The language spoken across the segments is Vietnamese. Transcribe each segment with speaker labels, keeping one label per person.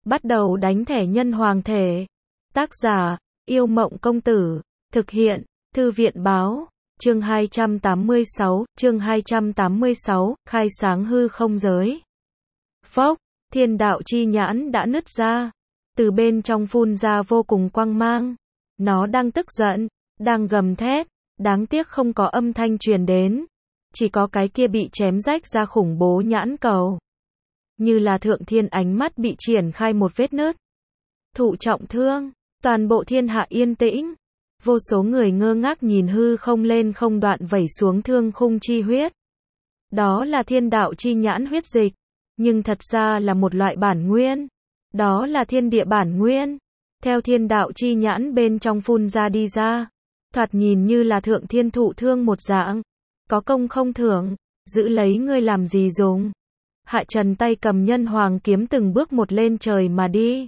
Speaker 1: Bắt đầu đánh thẻ nhân hoàng thể. Tác giả, Yêu Mộng Công Tử. Thực hiện, Thư viện Báo. Chương 286, khai sáng hư không giới. Phốc, thiên đạo chi nhãn đã nứt ra. Từ bên trong phun ra vô cùng quang mang. Nó đang tức giận, đang gầm thét, đáng tiếc không có âm thanh truyền đến. Chỉ có cái kia bị chém rách ra khủng bố nhãn cầu. Như là thượng thiên ánh mắt bị triển khai một vết nứt. Thụ trọng thương, toàn bộ thiên hạ yên tĩnh. Vô số người ngơ ngác nhìn hư không lên không đoạn vẩy xuống thương khung chi huyết. Đó là thiên đạo chi nhãn huyết dịch, nhưng thật ra là một loại bản nguyên. Đó là thiên địa bản nguyên, theo thiên đạo chi nhãn bên trong phun ra đi ra. Thoạt nhìn như là thượng thiên thụ thương một dạng. Có công không thưởng, giữ lấy ngươi làm gì dùng. Hạ Trần tay cầm nhân hoàng kiếm từng bước một lên trời mà đi.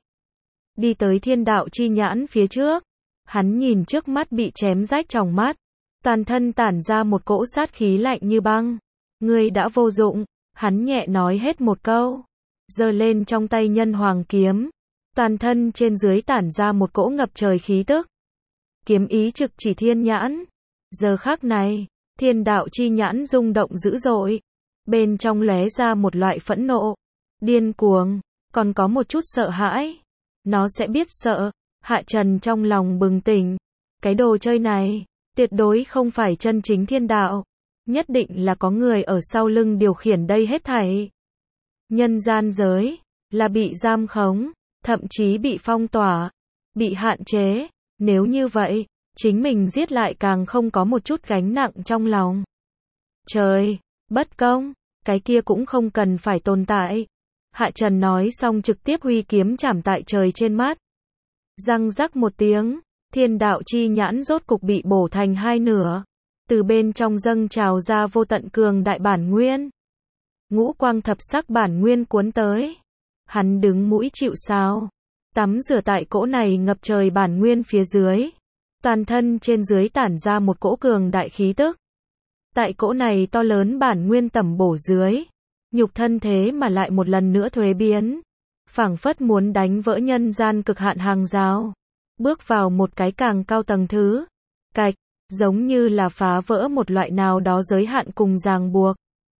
Speaker 1: Đi tới thiên đạo chi nhãn phía trước. Hắn nhìn trước mắt bị chém rách tròng mắt. Toàn thân tản ra một cỗ sát khí lạnh như băng. Ngươi đã vô dụng, hắn nhẹ nói hết một câu. Giơ lên trong tay nhân hoàng kiếm. Toàn thân trên dưới tản ra một cỗ ngập trời khí tức. Kiếm ý trực chỉ thiên nhãn. Giờ khắc này, thiên đạo chi nhãn rung động dữ dội. Bên trong lóe ra một loại phẫn nộ, điên cuồng, còn có một chút sợ hãi. Nó sẽ biết sợ. Hạ Trần trong lòng bừng tỉnh. Cái đồ chơi này, tuyệt đối không phải chân chính thiên đạo. Nhất định là có người ở sau lưng điều khiển đây hết thảy. Nhân gian giới, là bị giam khống, thậm chí bị phong tỏa, bị hạn chế. Nếu như vậy, chính mình giết lại càng không có một chút gánh nặng trong lòng. Trời, bất công, cái kia cũng không cần phải tồn tại. Hạ Trần nói xong trực tiếp huy kiếm chảm tại trời trên mắt. Răng rắc một tiếng, thiên đạo chi nhãn rốt cục bị bổ thành hai nửa. Từ bên trong dâng trào ra vô tận cường đại bản nguyên. Ngũ quang thập sắc bản nguyên cuốn tới. Hắn đứng mũi chịu sào. Tắm rửa tại cỗ này ngập trời bản nguyên phía dưới. Toàn thân trên dưới tản ra một cỗ cường đại khí tức. Tại cỗ này to lớn bản nguyên tẩm bổ dưới. Nhục thân thế mà lại một lần nữa thuế biến. Phảng phất muốn đánh vỡ nhân gian cực hạn hàng rào. Bước vào một cái càng cao tầng thứ. Cạch, giống như là phá vỡ một loại nào đó giới hạn cùng ràng buộc.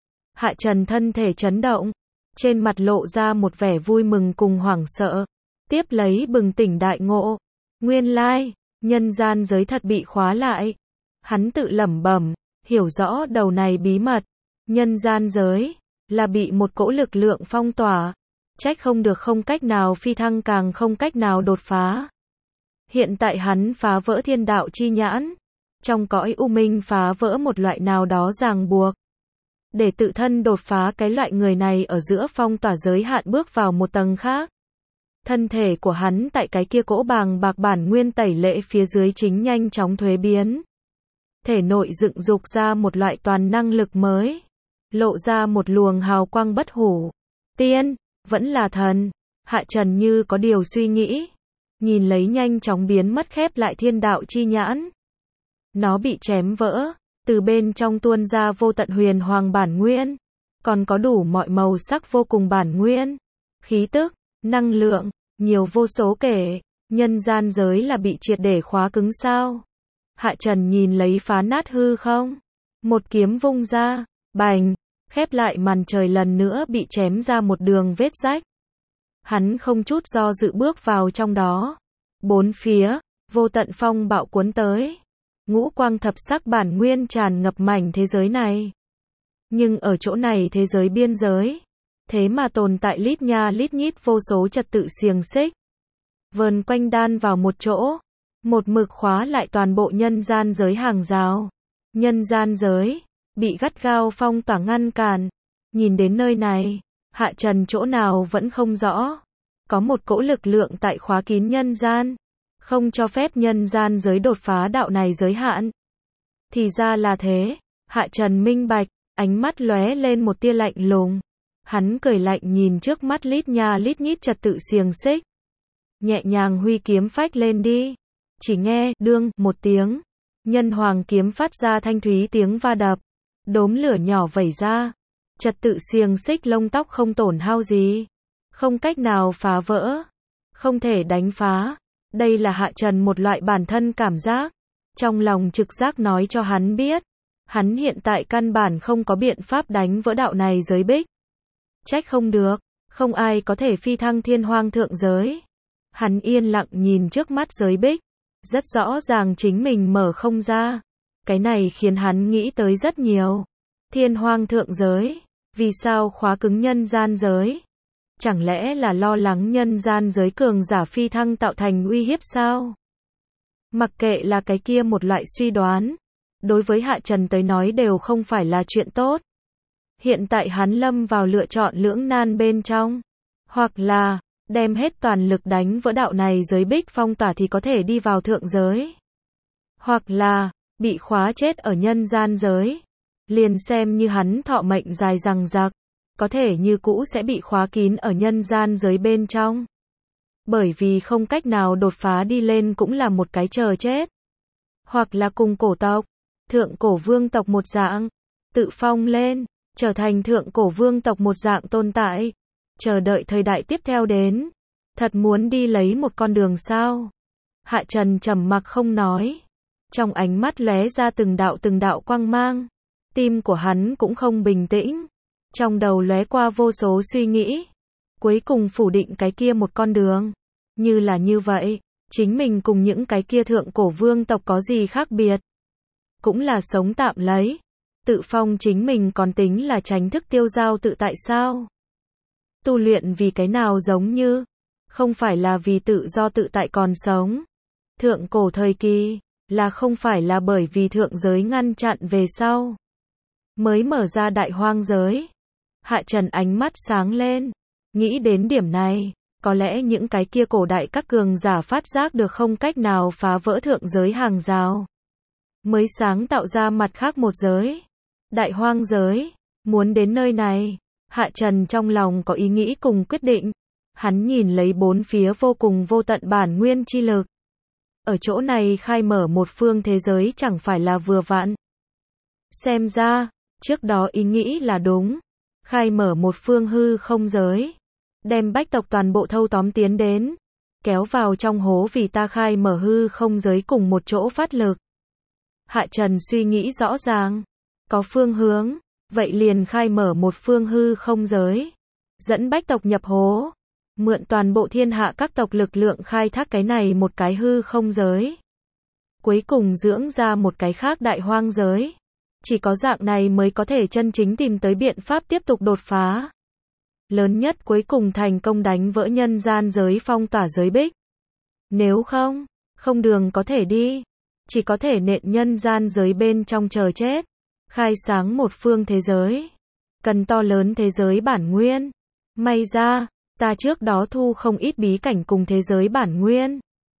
Speaker 1: Hạ Trần thân thể chấn động. Trên mặt lộ ra một vẻ vui mừng cùng hoảng sợ. Tiếp lấy bừng tỉnh đại ngộ. Nguyên lai, nhân gian giới thật bị khóa lại. Hắn tự lẩm bẩm, hiểu rõ đầu này bí mật. Nhân gian giới, là bị một cỗ lực lượng phong tỏa. Trách không được không cách nào phi thăng càng không cách nào đột phá. Hiện tại hắn phá vỡ thiên đạo chi nhãn. Trong cõi u minh phá vỡ một loại nào đó ràng buộc. Để tự thân đột phá cái loại người này ở giữa phong tỏa giới hạn bước vào một tầng khác. Thân thể của hắn tại cái kia cỗ bàng bạc bản nguyên tẩy lệ phía dưới chính nhanh chóng thuế biến. Thể nội dựng dục ra một loại toàn năng lực mới. Lộ ra một luồng hào quang bất hủ. Tiên, vẫn là thần. Hạ Trần như có điều suy nghĩ. Nhìn lấy nhanh chóng biến mất khép lại thiên đạo chi nhãn. Nó bị chém vỡ. Từ bên trong tuôn ra vô tận huyền hoàng bản nguyên. Còn có đủ mọi màu sắc vô cùng bản nguyên. Khí tức, năng lượng, nhiều vô số kể. Nhân gian giới là bị triệt để khóa cứng sao. Hạ Trần nhìn lấy phá nát hư không. Một kiếm vung ra. Bành. Khép lại màn trời lần nữa bị chém ra một đường vết rách. Hắn không chút do dự bước vào trong đó. Bốn phía, vô tận phong bạo cuốn tới. Ngũ quang thập sắc bản nguyên tràn ngập mảnh thế giới này. Nhưng ở chỗ này thế giới biên giới. Thế mà tồn tại lít nha lít nhít vô số trật tự xiềng xích. Vờn quanh đan vào một chỗ. Một mực khóa lại toàn bộ nhân gian giới hàng rào. Nhân gian giới. Bị gắt gao phong tỏa ngăn cản. Nhìn đến nơi này, Hạ Trần chỗ nào vẫn không rõ. Có một cỗ lực lượng tại khóa kín nhân gian. Không cho phép nhân gian giới đột phá đạo này giới hạn. Thì ra là thế. Hạ Trần minh bạch, ánh mắt lóe lên một tia lạnh lùng. Hắn cười lạnh nhìn trước mắt lít nha lít nhít trật tự xiềng xích. Nhẹ nhàng huy kiếm phách lên đi. Chỉ nghe, đương, một tiếng. Nhân hoàng kiếm phát ra thanh thúy tiếng va đập. Đốm lửa nhỏ vẩy ra. Trật tự xiềng xích lông tóc không tổn hao gì. Không cách nào phá vỡ. không thể đánh phá. Đây là Hạ Trần một loại bản thân cảm giác. Trong lòng trực giác nói cho hắn biết. Hắn hiện tại căn bản không có biện pháp đánh vỡ đạo này giới bích. Trách không được, không ai có thể phi thăng thiên hoang thượng giới. Hắn yên lặng nhìn trước mắt giới bích. Rất rõ ràng chính mình mở không ra. Cái này khiến hắn nghĩ tới rất nhiều. Thiên hoang thượng giới. Vì sao khóa cứng nhân gian giới? Chẳng lẽ là lo lắng nhân gian giới cường giả phi thăng tạo thành uy hiếp sao? Mặc kệ là cái kia một loại suy đoán. Đối với Hạ Trần tới nói đều không phải là chuyện tốt. Hiện tại hắn lâm vào lựa chọn lưỡng nan bên trong. Hoặc là, đem hết toàn lực đánh vỡ đạo này giới bích phong tỏa thì có thể đi vào thượng giới. Hoặc là, bị khóa chết ở nhân gian giới. Liền xem như hắn thọ mệnh dài dằng dặc, có thể như cũ sẽ bị khóa kín ở nhân gian giới bên trong. Bởi vì không cách nào đột phá đi lên cũng là một cái chờ chết. Hoặc là cùng cổ tộc, thượng cổ vương tộc một dạng, tự phong lên, trở thành thượng cổ vương tộc một dạng tồn tại, chờ đợi thời đại tiếp theo đến. Thật muốn đi lấy một con đường sao? Hạ Trần trầm mặc không nói. Trong ánh mắt lóe ra từng đạo quang mang. Tim của hắn cũng không bình tĩnh. Trong đầu lóe qua vô số suy nghĩ. Cuối cùng phủ định cái kia một con đường. Như là như vậy, chính mình cùng những cái kia thượng cổ vương tộc có gì khác biệt? Cũng là sống tạm lấy. Tự phong chính mình còn tính là tránh thức tiêu dao tự tại sao? Tu luyện vì cái nào giống như? Không phải là vì tự do tự tại còn sống. Thượng cổ thời kỳ, là không phải là bởi vì thượng giới ngăn chặn về sau. Mới mở ra đại hoang giới. Hạ Trần ánh mắt sáng lên. Nghĩ đến điểm này, có lẽ những cái kia cổ đại các cường giả phát giác được không cách nào phá vỡ thượng giới hàng rào. Mới sáng tạo ra mặt khác một giới. Đại hoang giới. Muốn đến nơi này, Hạ Trần trong lòng có ý nghĩ cùng quyết định. Hắn nhìn lấy bốn phía vô cùng vô tận bản nguyên chi lực. Ở chỗ này khai mở một phương thế giới chẳng phải là vừa vặn. Xem ra, trước đó ý nghĩ là đúng. Khai mở một phương hư không giới. Đem bách tộc toàn bộ thâu tóm tiến đến. Kéo vào trong hố vì ta khai mở hư không giới cùng một chỗ phát lực. Hạ Trần suy nghĩ rõ ràng. Có phương hướng. Vậy liền khai mở một phương hư không giới. Dẫn bách tộc nhập hố. Mượn toàn bộ thiên hạ các tộc lực lượng khai thác cái này một cái hư không giới. Cuối cùng dưỡng ra một cái khác đại hoang giới. Chỉ có dạng này mới có thể chân chính tìm tới biện pháp tiếp tục đột phá. Lớn nhất cuối cùng thành công đánh vỡ nhân gian giới phong tỏa giới bích. Nếu không, không đường có thể đi. Chỉ có thể nện nhân gian giới bên trong chờ chết. Khai sáng một phương thế giới. Cần to lớn thế giới bản nguyên. May ra, ta trước đó thu không ít bí cảnh cùng thế giới bản nguyên.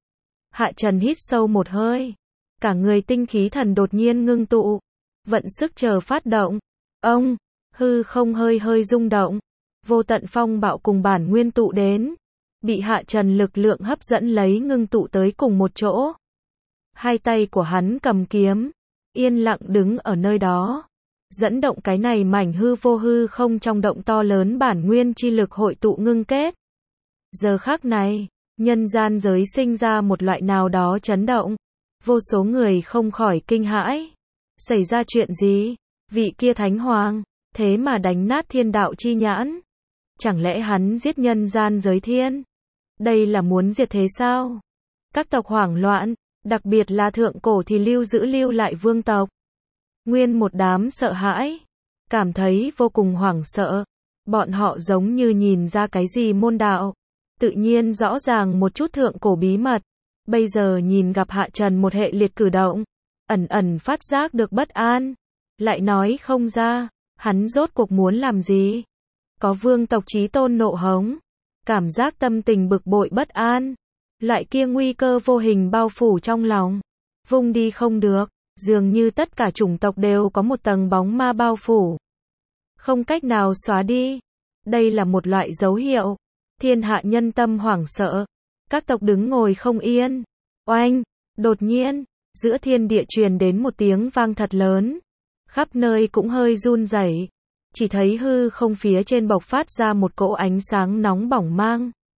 Speaker 1: Hạ Trần hít sâu một hơi. Cả người tinh khí thần đột nhiên ngưng tụ. Vận sức chờ phát động. Ông, hư không hơi hơi rung động. Vô tận phong bạo cùng bản nguyên tụ đến. Bị Hạ Trần lực lượng hấp dẫn lấy ngưng tụ tới cùng một chỗ. Hai tay của hắn cầm kiếm. Yên lặng đứng ở nơi đó. Dẫn động cái này mảnh hư vô hư không trong động to lớn bản nguyên chi lực hội tụ ngưng kết. Giờ khắc này, nhân gian giới sinh ra một loại nào đó chấn động. Vô số người không khỏi kinh hãi. Xảy ra chuyện gì? Vị kia thánh hoàng, thế mà đánh nát thiên đạo chi nhãn. Chẳng lẽ hắn giết nhân gian giới thiên? Đây là muốn diệt thế sao? Các tộc hoảng loạn, đặc biệt là thượng cổ thì lưu lại vương tộc. Nguyên một đám sợ hãi, cảm thấy vô cùng hoảng sợ. Bọn họ giống như nhìn ra cái gì môn đạo, tự nhiên rõ ràng một chút thượng cổ bí mật. Bây giờ nhìn gặp Hạ Trần một hệ liệt cử động, ẩn ẩn phát giác được bất an, lại nói không ra, hắn rốt cuộc muốn làm gì? Có vương tộc chí tôn nộ hống, cảm giác tâm tình bực bội bất an, loại kia nguy cơ vô hình bao phủ trong lòng, vung đi không được, dường như tất cả chủng tộc đều có một tầng bóng ma bao phủ, không cách nào xóa đi. Đây là một loại dấu hiệu, thiên hạ nhân tâm hoảng sợ, các tộc đứng ngồi không yên. Oanh, đột nhiên, giữa thiên địa truyền đến một tiếng vang thật lớn, khắp nơi cũng hơi run rẩy. Chỉ thấy hư không phía trên bộc phát ra một cỗ ánh sáng nóng bỏng mang.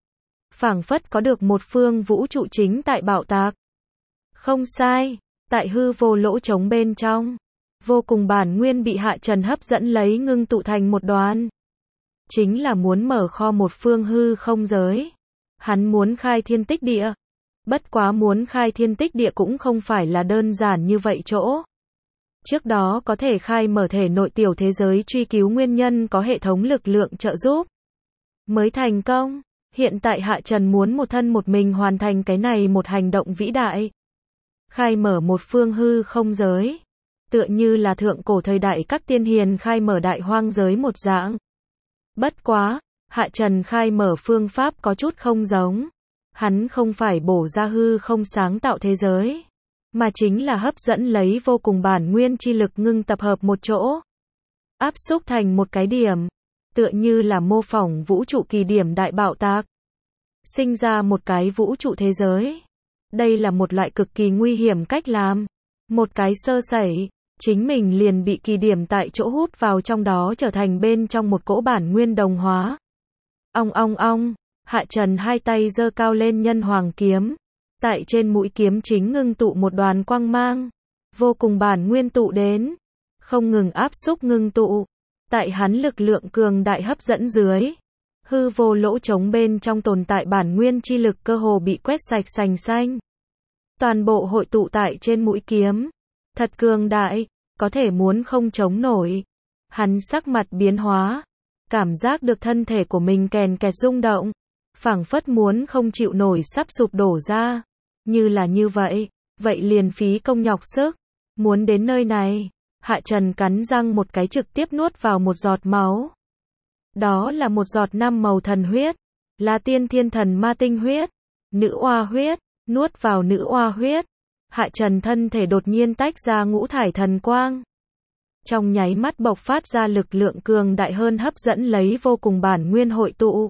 Speaker 1: phảng phất có được một phương vũ trụ chính tại bạo tạc. Không sai, tại hư vô lỗ trống bên trong, vô cùng bản nguyên bị Hạ Trần hấp dẫn lấy ngưng tụ thành một đoàn. Chính là muốn mở kho một phương hư không giới. Hắn muốn khai thiên tích địa. Bất quá muốn khai thiên tích địa cũng không phải là đơn giản như vậy chỗ. Trước đó có thể khai mở thể nội tiểu thế giới truy cứu nguyên nhân có hệ thống lực lượng trợ giúp. Mới thành công. Hiện tại Hạ Trần muốn một thân một mình hoàn thành cái này một hành động vĩ đại. Khai mở một phương hư không giới. Tựa như là thượng cổ thời đại các tiên hiền khai mở đại hoang giới một dạng. Bất quá, Hạ Trần khai mở phương pháp có chút không giống. Hắn không phải bổ ra hư không sáng tạo thế giới, mà chính là hấp dẫn lấy vô cùng bản nguyên chi lực ngưng tập hợp một chỗ. Áp xúc thành một cái điểm. Tựa như là mô phỏng vũ trụ kỳ điểm đại bạo tạc. Sinh ra một cái vũ trụ thế giới. Đây là một loại cực kỳ nguy hiểm cách làm. Một cái sơ sẩy, chính mình liền bị kỳ điểm tại chỗ hút vào trong đó trở thành bên trong một cỗ bản nguyên đồng hóa. Ong ong ong, Hạ Trần hai tay giơ cao lên nhân hoàng kiếm. Tại trên mũi kiếm chính ngưng tụ một đoàn quang mang. Vô cùng bản nguyên tụ đến. Không ngừng áp xúc ngưng tụ. Tại hắn lực lượng cường đại hấp dẫn dưới. Hư vô lỗ trống bên trong tồn tại bản nguyên chi lực cơ hồ bị quét sạch sành xanh. Toàn bộ hội tụ tại trên mũi kiếm. Thật cường đại, có thể muốn không chống nổi. Hắn sắc mặt biến hóa. Cảm giác được thân thể của mình kèn kẹt rung động. Phảng phất muốn không chịu nổi sắp sụp đổ ra. Như là như vậy, vậy liền phí công nhọc sức. Muốn đến nơi này, Hạ Trần cắn răng một cái trực tiếp nuốt vào một giọt máu. Đó là một giọt 5 màu thần huyết, là tiên thiên thần ma tinh huyết, nữ oa huyết, nuốt vào nữ oa huyết. Hạ Trần thân thể đột nhiên tách ra ngũ thải thần quang. Trong nháy mắt bộc phát ra lực lượng cường đại hơn hấp dẫn lấy vô cùng bản nguyên hội tụ.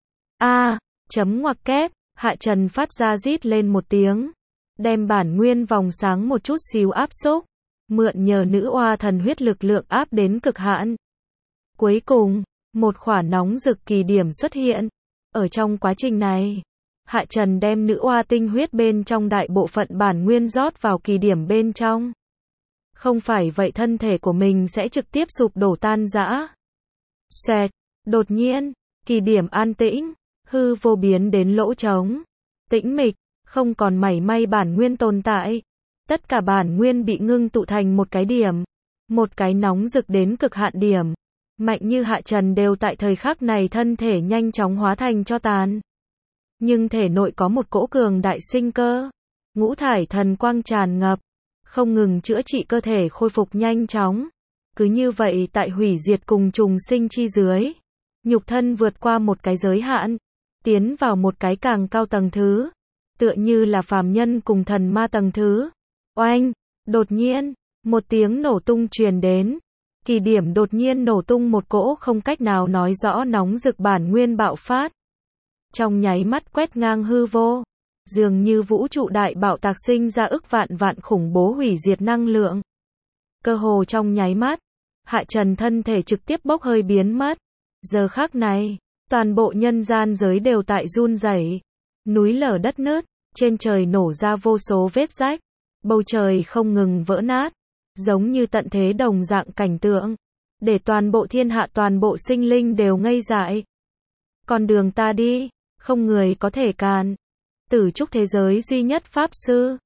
Speaker 1: Chấm ngoặc kép, Hạ Trần phát ra rít lên một tiếng. Đem bản nguyên vòng sáng một chút xíu áp xúc. Mượn nhờ nữ oa thần huyết lực lượng áp đến cực hạn. Cuối cùng, một khỏa nóng rực kỳ điểm xuất hiện. Ở trong quá trình này, Hạ Trần đem nữ oa tinh huyết bên trong đại bộ phận bản nguyên rót vào kỳ điểm bên trong. Không phải vậy thân thể của mình sẽ trực tiếp sụp đổ tan rã. Xẹt, đột nhiên, kỳ điểm an tĩnh, hư vô biến đến lỗ trống. Tĩnh mịch, không còn mảy may bản nguyên tồn tại. Tất cả bản nguyên bị ngưng tụ thành một cái điểm. Một cái nóng rực đến cực hạn điểm. Mạnh như Hạ Trần đều tại thời khắc này thân thể nhanh chóng hóa thành tro tàn. Nhưng thể nội có một cỗ cường đại sinh cơ. Ngũ thải thần quang tràn ngập. Không ngừng chữa trị cơ thể khôi phục nhanh chóng. Cứ như vậy tại hủy diệt cùng trùng sinh chi dưới. Nhục thân vượt qua một cái giới hạn. Tiến vào một cái càng cao tầng thứ. Tựa như là phàm nhân cùng thần ma tầng thứ. Oanh! Đột nhiên, một tiếng nổ tung truyền đến. Kỳ điểm đột nhiên nổ tung một cỗ không cách nào nói rõ nóng rực bản nguyên bạo phát. Trong nháy mắt quét ngang hư vô. Dường như vũ trụ đại bạo tạc sinh ra ức vạn vạn khủng bố hủy diệt năng lượng. Cơ hồ trong nháy mắt, Hạ Trần thân thể trực tiếp bốc hơi biến mất. Giờ khắc này, toàn bộ nhân gian giới đều tại run rẩy. Núi lở đất nứt, trên trời nổ ra vô số vết rách. Bầu trời không ngừng vỡ nát. Giống như tận thế đồng dạng cảnh tượng. Để toàn bộ thiên hạ toàn bộ sinh linh đều ngây dại. Con đường ta đi, không người có thể cản. Tử trúc thế giới duy nhất pháp sư.